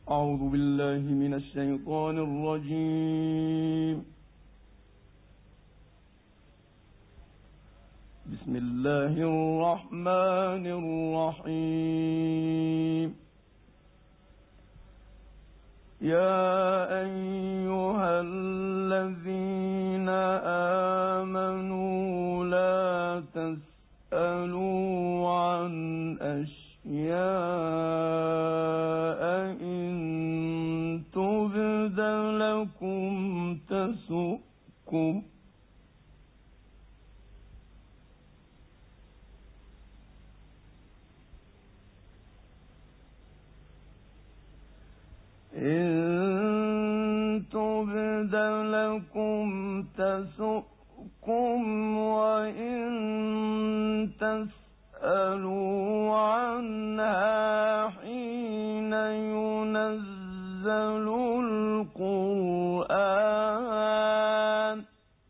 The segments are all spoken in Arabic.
أعوذ بالله من الشيطان الرجيم. بسم الله الرحمن الرحيم. يا أيها الذين آمنوا لا تسألوا عن أشياء إن تبد لكم تسؤكم، إن تبد لكم تسؤكم، وإن تسألوا عنها حين ينزل القرآن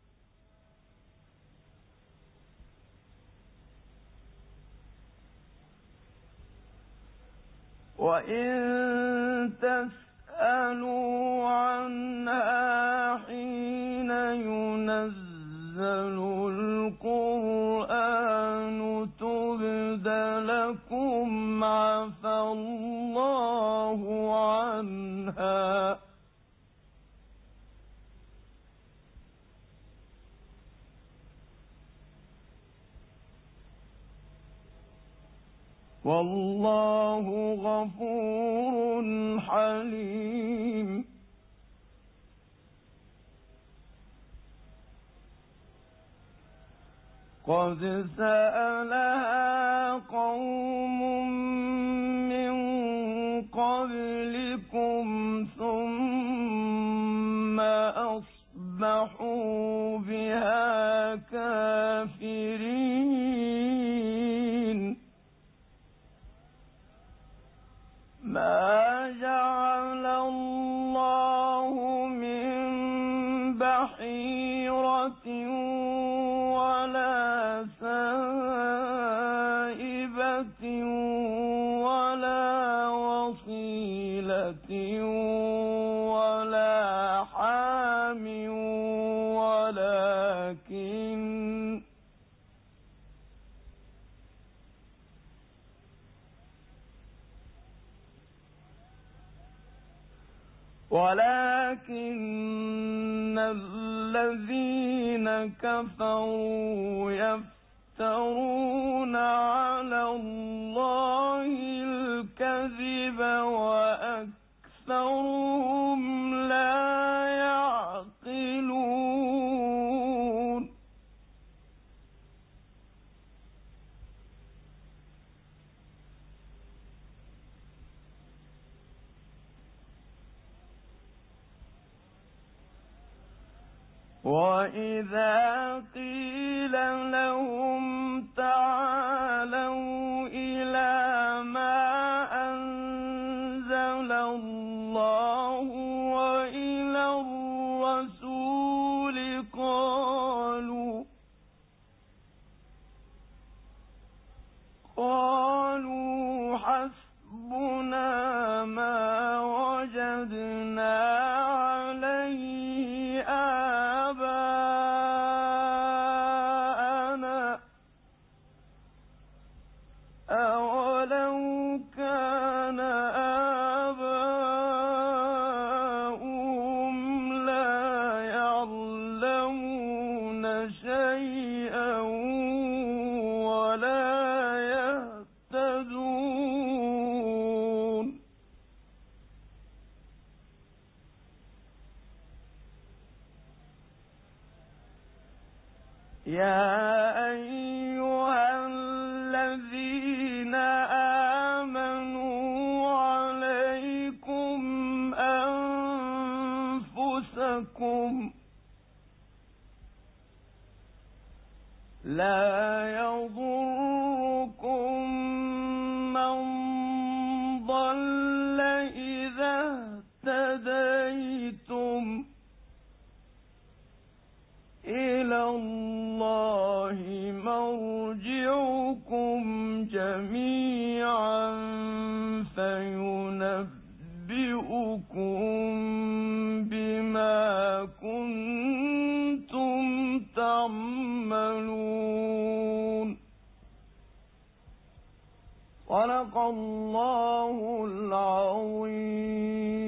تبد لكم عفى الله عنها، والله غفور حليم. قد سألها قوم من قبلكم ثم أصبحوا بها كافرين. ما جعل الله من بحيرة ولا سائبة ولا وصيلة ولا حام، ولكن الذين كفروا يفترون على الله الكذب وأكثرهم لا يعقلون. وَإِذَا قِيلَ لَهُمْ تَعَالَوْا إِلَى مَا أَنزَلَ اللَّهُ وَإِلَى الرَّسُولِ قالوا حسبنا ما وجدنا عليه آباءنا، أولو كان آباؤهم لا يعلمون شيئا ولا يهتدون. يا أيها الذين آمنوا عليكم أنفسكم لا يضركم من ضل إذا اهتديتم، إلى الله مرجعكم جميعا فينبئكم بما كنتم تعملون. صدق الله العظيم.